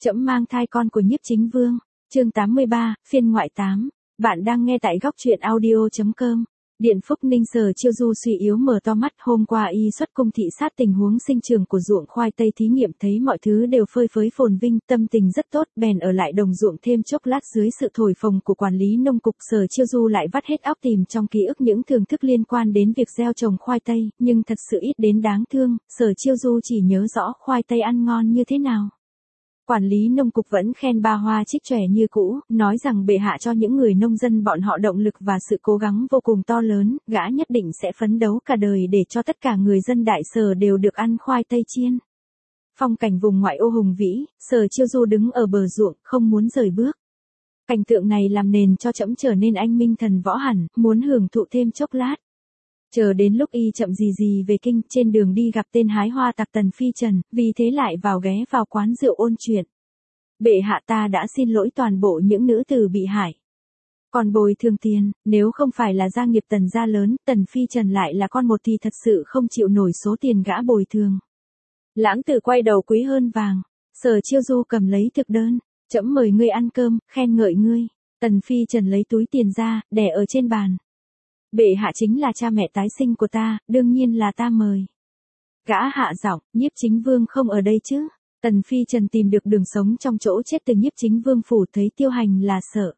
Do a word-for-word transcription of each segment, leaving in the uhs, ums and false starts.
Trẫm mang thai con của Nhiếp Chính Vương, chương tám mươi ba, phiên ngoại tám. Bạn đang nghe tại góc truyện audio chấm com. Điện Phúc Ninh Sở Chiêu Du suy yếu mở to mắt, hôm qua y xuất cung thị sát tình huống sinh trường của ruộng khoai tây thí nghiệm, thấy mọi thứ đều phơi phới phồn vinh, tâm tình rất tốt, bèn ở lại đồng ruộng thêm chốc lát. Dưới sự thổi phồng của quản lý nông cục, Sở Chiêu Du lại vắt hết óc tìm trong ký ức những thưởng thức liên quan đến việc gieo trồng khoai tây, nhưng thật sự ít đến đáng thương. Sở Chiêu Du chỉ nhớ rõ khoai tây ăn ngon như thế nào. Quản lý nông cục vẫn khen ba hoa trích chòe như cũ, nói rằng bệ hạ cho những người nông dân bọn họ động lực và sự cố gắng vô cùng to lớn, gã nhất định sẽ phấn đấu cả đời để cho tất cả người dân Đại Sở đều được ăn khoai tây chiên. Phong cảnh vùng ngoại ô hùng vĩ, Sở Chiêu Du đứng ở bờ ruộng, không muốn rời bước. Cảnh tượng này làm nền cho trẫm trở nên anh minh thần võ hẳn, muốn hưởng thụ thêm chốc lát. Chờ đến lúc y chậm gì gì về kinh, trên đường đi gặp tên hái hoa tặc Tần Phi Trần, vì thế lại vào ghé vào quán rượu ôn chuyện. Bệ hạ, ta đã xin lỗi toàn bộ những nữ tử bị hại. Còn bồi thường tiền, nếu không phải là gia nghiệp Tần gia lớn, Tần Phi Trần lại là con một thì thật sự không chịu nổi số tiền gã bồi thường. Lãng tử quay đầu quý hơn vàng. Sở Chiêu Du cầm lấy thực đơn, trẫm mời ngươi ăn cơm, khen ngợi ngươi. Tần Phi Trần lấy túi tiền ra, đè ở trên bàn. Bệ hạ chính là cha mẹ tái sinh của ta, đương nhiên là ta mời. Gã hạ giọng, Nhiếp Chính Vương không ở đây chứ? Tần Phi Trần tìm được đường sống trong chỗ chết từ Nhiếp Chính Vương phủ, thấy Tiêu Hành là sợ.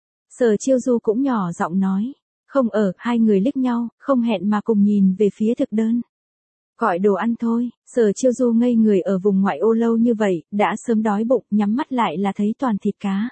Sở Chiêu Du cũng nhỏ giọng nói, không ở. Hai người liếc nhau, không hẹn mà cùng nhìn về phía thực đơn. Gọi đồ ăn thôi. Sở Chiêu Du ngây người ở vùng ngoại ô lâu như vậy, đã sớm đói bụng, nhắm mắt lại là thấy toàn thịt cá.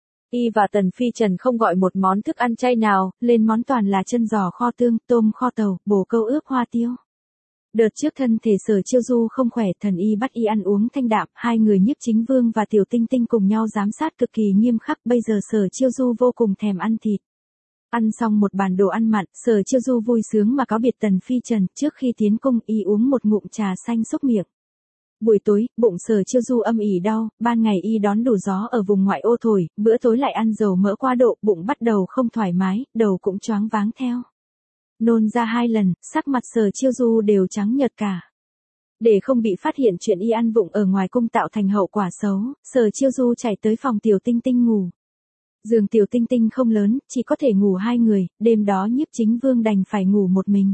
Y và Tần Phi Trần không gọi một món thức ăn chay nào, lên món toàn là chân giò kho tương, tôm kho tàu, bồ câu ướp hoa tiêu. Đợt trước thân thể Sở Chiêu Du không khỏe, thần y bắt y ăn uống thanh đạm, hai người Nhiếp Chính Vương và Tiểu Tinh Tinh cùng nhau giám sát cực kỳ nghiêm khắc, bây giờ Sở Chiêu Du vô cùng thèm ăn thịt. Ăn xong một bàn đồ ăn mặn, Sở Chiêu Du vui sướng mà cáo biệt Tần Phi Trần, trước khi tiến cung y uống một ngụm trà xanh xúc miệng. Buổi tối, bụng Sở Chiêu Du âm ỉ đau, ban ngày y đón đủ gió ở vùng ngoại ô thổi, bữa tối lại ăn dầu mỡ quá độ, bụng bắt đầu không thoải mái, đầu cũng choáng váng theo. Nôn ra hai lần, sắc mặt Sở Chiêu Du đều trắng nhợt cả. Để không bị phát hiện chuyện y ăn vụng ở ngoài cung tạo thành hậu quả xấu, Sở Chiêu Du chạy tới phòng Tiểu Tinh Tinh ngủ. Giường Tiểu Tinh Tinh không lớn, chỉ có thể ngủ hai người, đêm đó Nhiếp Chính Vương đành phải ngủ một mình.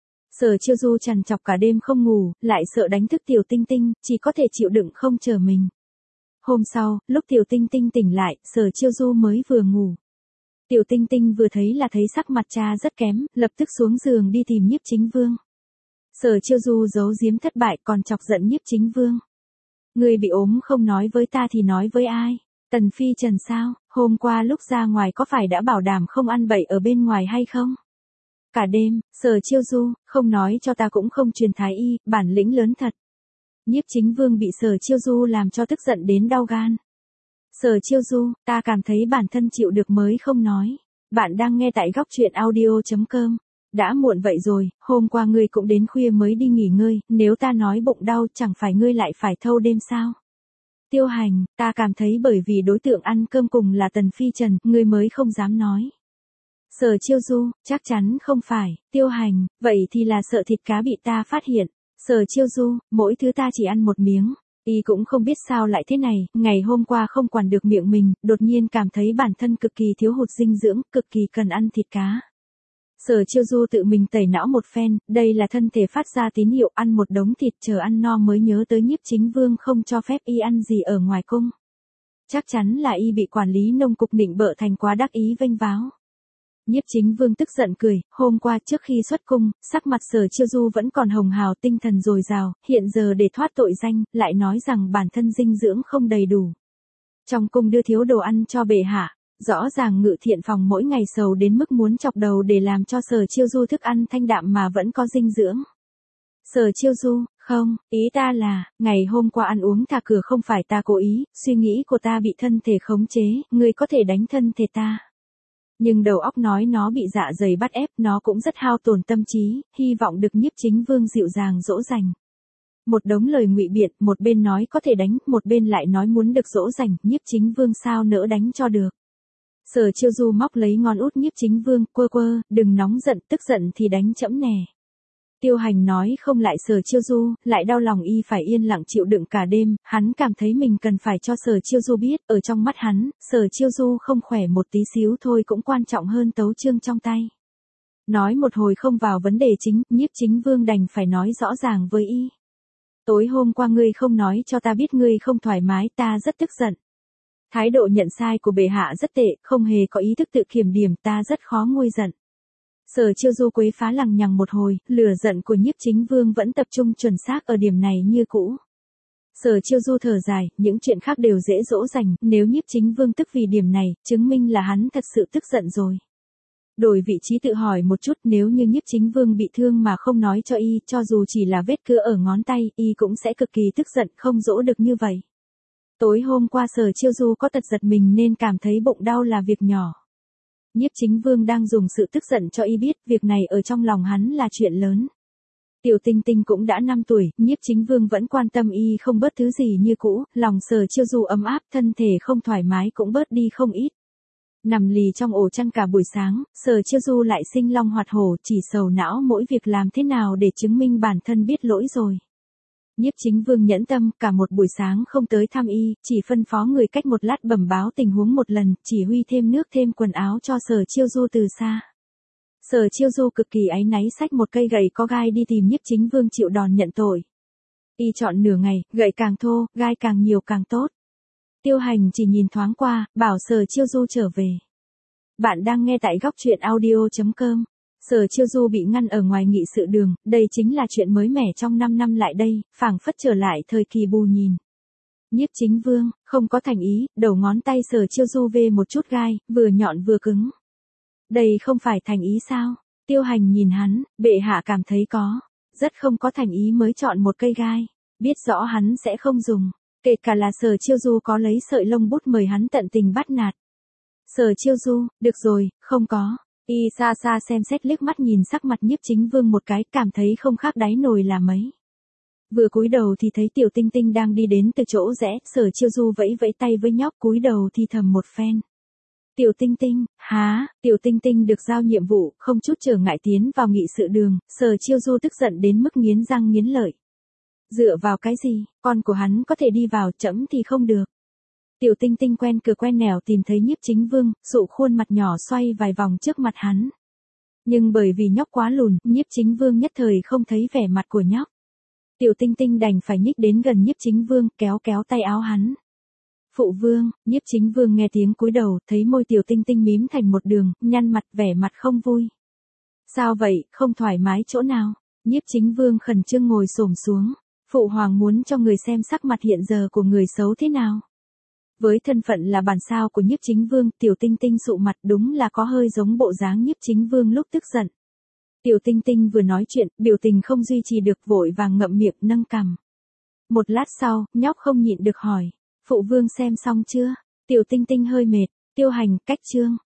Sở Chiêu Du trằn trọc cả đêm không ngủ, lại sợ đánh thức Tiểu Tinh Tinh, chỉ có thể chịu đựng không chờ mình. Hôm sau, lúc Tiểu Tinh Tinh tỉnh lại, Sở Chiêu Du mới vừa ngủ. Tiểu Tinh Tinh vừa thấy là thấy sắc mặt cha rất kém, lập tức xuống giường đi tìm Nhiếp Chính Vương. Sở Chiêu Du giấu giếm thất bại, còn chọc giận Nhiếp Chính Vương. Người bị ốm không nói với ta thì nói với ai? Tần Phi Trần sao? Hôm qua lúc ra ngoài có phải đã bảo đảm không ăn bậy ở bên ngoài hay không? Cả đêm, Sở Chiêu Du, không nói cho ta cũng không truyền thái y, bản lĩnh lớn thật. Nhiếp Chính Vương bị Sở Chiêu Du làm cho tức giận đến đau gan. Sở Chiêu Du, ta cảm thấy bản thân chịu được mới không nói. Bạn đang nghe tại góc truyện audio chấm com. Đã muộn vậy rồi, hôm qua ngươi cũng đến khuya mới đi nghỉ ngơi, nếu ta nói bụng đau chẳng phải ngươi lại phải thâu đêm sao? Tiêu Hành, ta cảm thấy bởi vì đối tượng ăn cơm cùng là Tần Phi Trần, ngươi mới không dám nói. Sở Chiêu Du, chắc chắn không phải. Tiêu Hành, vậy thì là sợ thịt cá bị ta phát hiện. Sở Chiêu Du, mỗi thứ ta chỉ ăn một miếng. Y cũng không biết sao lại thế này, ngày hôm qua không quản được miệng mình, đột nhiên cảm thấy bản thân cực kỳ thiếu hụt dinh dưỡng, cực kỳ cần ăn thịt cá. Sở Chiêu Du tự mình tẩy não một phen, đây là thân thể phát ra tín hiệu, ăn một đống thịt chờ ăn no mới nhớ tới Nhiếp Chính Vương không cho phép y ăn gì ở ngoài cung. Chắc chắn là y bị quản lý nông cục nịnh bợ thành quá đắc ý vênh váo. Nhiếp Chính Vương tức giận cười, hôm qua trước khi xuất cung, sắc mặt Sở Chiêu Du vẫn còn hồng hào tinh thần dồi dào, hiện giờ để thoát tội danh, lại nói rằng bản thân dinh dưỡng không đầy đủ. Trong cung đưa thiếu đồ ăn cho bệ hạ, rõ ràng Ngự Thiện phòng mỗi ngày sầu đến mức muốn chọc đầu để làm cho Sở Chiêu Du thức ăn thanh đạm mà vẫn có dinh dưỡng. Sở Chiêu Du, không, ý ta là, ngày hôm qua ăn uống thả cửa không phải ta cố ý, suy nghĩ của ta bị thân thể khống chế, ngươi có thể đánh thân thể ta. Nhưng đầu óc nói nó bị dạ dày bắt ép, nó cũng rất hao tổn tâm trí, hy vọng được Nhiếp Chính Vương dịu dàng dỗ dành. Một đống lời ngụy biện, một bên nói có thể đánh, một bên lại nói muốn được dỗ dành, Nhiếp Chính Vương sao nỡ đánh cho được. Sở Chiêu Du móc lấy ngón út Nhiếp Chính Vương, quơ quơ, đừng nóng giận, tức giận thì đánh trẫm nè. Tiêu Hành nói không lại Sở Chiêu Du, lại đau lòng y phải yên lặng chịu đựng cả đêm, hắn cảm thấy mình cần phải cho Sở Chiêu Du biết, ở trong mắt hắn, Sở Chiêu Du không khỏe một tí xíu thôi cũng quan trọng hơn tấu chương trong tay. Nói một hồi không vào vấn đề chính, Nhiếp Chính Vương đành phải nói rõ ràng với y. Tối hôm qua ngươi không nói cho ta biết ngươi không thoải mái, ta rất tức giận. Thái độ nhận sai của bệ hạ rất tệ, không hề có ý thức tự kiểm điểm, ta rất khó nguôi giận. Sở Chiêu Du quấy phá lằng nhằng một hồi, lửa giận của Nhiếp Chính Vương vẫn tập trung chuẩn xác ở điểm này như cũ. Sở Chiêu Du thở dài, những chuyện khác đều dễ dỗ dành, nếu Nhiếp Chính Vương tức vì điểm này, chứng minh là hắn thật sự tức giận rồi. Đổi vị trí tự hỏi một chút, nếu như Nhiếp Chính Vương bị thương mà không nói cho y, cho dù chỉ là vết cưa ở ngón tay, y cũng sẽ cực kỳ tức giận, không dỗ được như vậy. Tối hôm qua Sở Chiêu Du có tật giật mình nên cảm thấy bụng đau là việc nhỏ. Nhiếp Chính Vương đang dùng sự tức giận cho y biết, việc này ở trong lòng hắn là chuyện lớn. Tiểu Tinh Tinh cũng đã năm tuổi, Nhiếp Chính Vương vẫn quan tâm y không bớt thứ gì như cũ, lòng Sở Chiêu Du ấm áp, thân thể không thoải mái cũng bớt đi không ít. Nằm lì trong ổ chăn cả buổi sáng, Sở Chiêu Du lại sinh long hoạt hổ, chỉ sầu não mỗi việc làm thế nào để chứng minh bản thân biết lỗi rồi. Nhiếp Chính Vương nhẫn tâm, cả một buổi sáng không tới thăm y, chỉ phân phó người cách một lát bẩm báo tình huống một lần, chỉ huy thêm nước thêm quần áo cho Sở Chiêu Du từ xa. Sở Chiêu Du cực kỳ áy náy xách một cây gậy có gai đi tìm Nhiếp Chính Vương chịu đòn nhận tội. Y chọn nửa ngày, gậy càng thô, gai càng nhiều càng tốt. Tiêu Hành chỉ nhìn thoáng qua, bảo Sở Chiêu Du trở về. Bạn đang nghe tại góc truyện audio chấm com. Sở Chiêu Du bị ngăn ở ngoài nghị sự đường, đây chính là chuyện mới mẻ trong năm năm lại đây, phảng phất trở lại thời kỳ bù nhìn. Nhiếp Chính Vương, không có thành ý, đầu ngón tay Sở Chiêu Du vê một chút gai, vừa nhọn vừa cứng. Đây không phải thành ý sao? Tiêu Hành nhìn hắn, bệ hạ cảm thấy có. Rất không có thành ý mới chọn một cây gai. Biết rõ hắn sẽ không dùng. Kể cả là Sở Chiêu Du có lấy sợi lông bút mời hắn tận tình bắt nạt. Sở Chiêu Du, được rồi, không có. Y xa xa xem xét liếc mắt nhìn sắc mặt Nhiếp Chính Vương một cái, cảm thấy không khác đáy nồi là mấy. Vừa cúi đầu thì thấy Tiểu Tinh Tinh đang đi đến từ chỗ rẽ, Sở Chiêu Du vẫy vẫy tay với nhóc, cúi đầu thì thầm một phen. Tiểu Tinh Tinh, há, Tiểu Tinh Tinh được giao nhiệm vụ, không chút trở ngại tiến vào nghị sự đường, Sở Chiêu Du tức giận đến mức nghiến răng nghiến lợi. Dựa vào cái gì, con của hắn có thể đi vào, trẫm thì không được. Tiểu Tinh Tinh quen cửa quen nẻo tìm thấy Nhiếp Chính Vương, dụ khuôn mặt nhỏ xoay vài vòng trước mặt hắn. Nhưng bởi vì nhóc quá lùn, Nhiếp Chính Vương nhất thời không thấy vẻ mặt của nhóc. Tiểu Tinh Tinh đành phải nhích đến gần Nhiếp Chính Vương, kéo kéo tay áo hắn. Phụ vương, Nhiếp Chính Vương nghe tiếng cúi đầu, thấy môi Tiểu Tinh Tinh mím thành một đường, nhăn mặt vẻ mặt không vui. Sao vậy, không thoải mái chỗ nào? Nhiếp Chính Vương khẩn trương ngồi xổm xuống. Phụ hoàng muốn cho người xem sắc mặt hiện giờ của người xấu thế nào. Với thân phận là bản sao của Nhiếp Chính Vương, Tiểu Tinh Tinh sụ mặt đúng là có hơi giống bộ dáng Nhiếp Chính Vương lúc tức giận. Tiểu Tinh Tinh vừa nói chuyện, biểu tình không duy trì được, vội vàng ngậm miệng nâng cằm. Một lát sau, nhóc không nhịn được hỏi, phụ vương xem xong chưa? Tiểu Tinh Tinh hơi mệt, Tiêu Hành, cách chương.